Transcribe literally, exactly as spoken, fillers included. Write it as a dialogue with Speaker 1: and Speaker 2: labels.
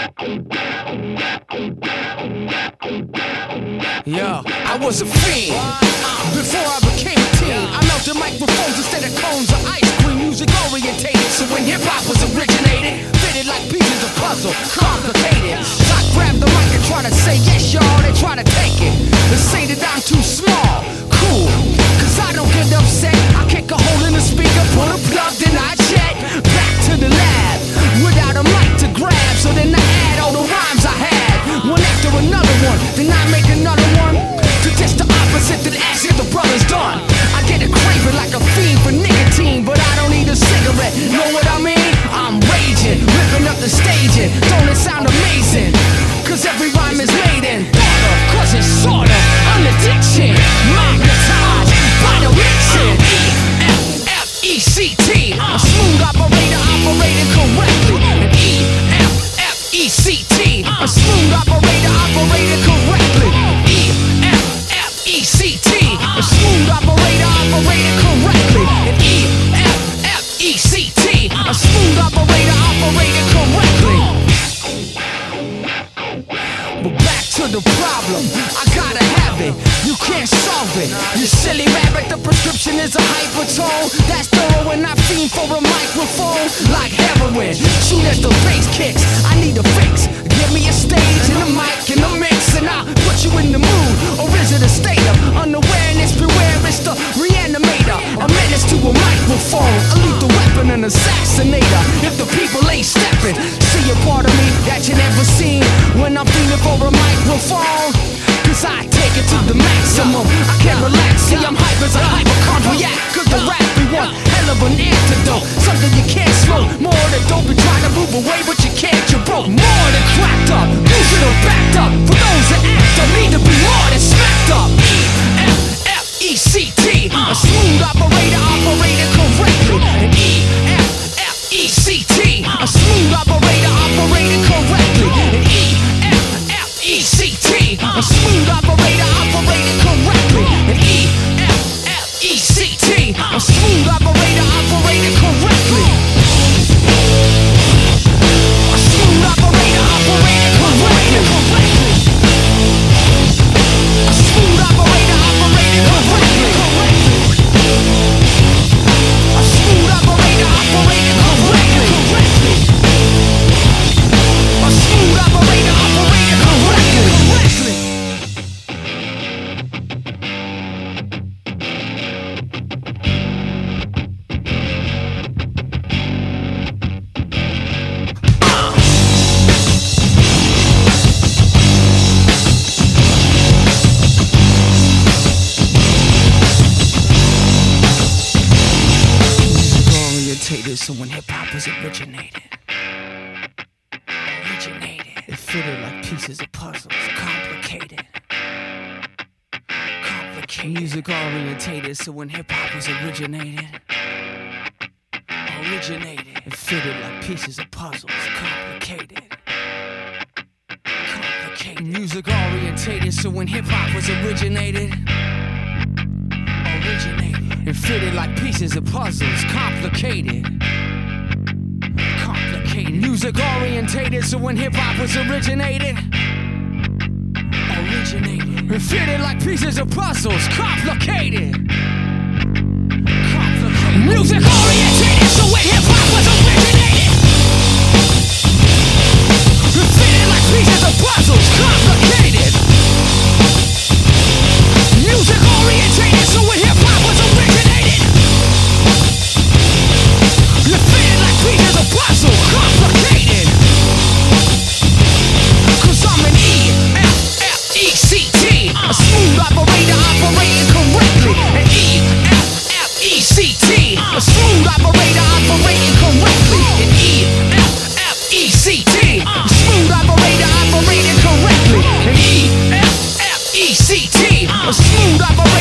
Speaker 1: Yo, I was a fiend before I became a teen. I melted microphones instead of cones of ice cream. Music orientated, so when hip hop was originated, fitted like pieces of puzzle, complicated. So I grabbed the mic and try to say yes, y'all. They try to take it and say that I'm too small. Cool, cause I don't get upset. I kick a hole in the speaker, put a plug, then I jet back to the lab without a mic to grab. So then I add all the rhymes I had, one after another one. Then I make another one to test the opposite that ask if the brother's done. I get a craving like a fiend for nicotine, but I don't need a cigarette. Know what I mean? I'm raging, ripping up the staging. Don't it sound amazing? Cause every rhyme is made in thought of, cause it's sort of an addiction. Magnetized by the mixing. E F F E C T, a smooth operator operating correctly. And E F F E C T, a smooth operator operating correctly. E F F E C T, a smooth operator operating correctly. And E F F E C T, a smooth operator operating correctly. But back to the problem, I gotta have it, you can't solve it. You silly rabbit, the prescription is a hypertone. That's thorough when I fiend for a microphone. Like heroin, soon as the bass kicks, I need a fix. Give me a stage and a mic and a mix, and I'll put you in the mood. Or is it a state of unawareness? Beware, it's the reanimator. A menace to a microphone, a lethal weapon, an assassinator. If the people ain't stepping, see a part of me that you never seen when I'm feeling for a microphone. Cause I take it to the maximum, I can't relax, see I'm hype as a hypochondriac. Cause the rap be one hell of an antidote, something you can't smoke. More than dope and try to move away, but you can't, you're broke. More than cracked up, you should have backed up. For those that act up, need to be more than smacked up. E F F E C T, a smooth operator operating correctly. And E F F E C T, a smooth operator operating correctly. And E F F E C T, a smooth operator operating correctly. And E F F E C T, a smooth operator operating correctly. A smooth operator operating correctly. A smooth operator operating correctly. A smooth operator operating correctly. A smooth operator operating correctly. So when hip-hop was originated, originated, it fitted like pieces of puzzles, complicated, complicated. Music orientated, so when hip-hop was originated, originated, it fitted like pieces of puzzles, complicated, complicated. Music orientated, so when hip-hop was originated, originated, it fitted like pieces of puzzles, complicated. Music orientated, so when hip-hop was originated, originated, it fitted like pieces of puzzles, complicated, complicated. Music orientated, so when hip-hop was originated, it fitted like pieces of puzzles, complicated. Music orientated, so when hip-hop was originated, it fitted like pieces of puzzles, complicated. Cause I'm an E F F E C T, a smooth operator operating correctly. An E F F E C T, a smooth operator operating correctly. An E F F E C T, a smooth operator operating correctly. An E F F E C T, a smooth operator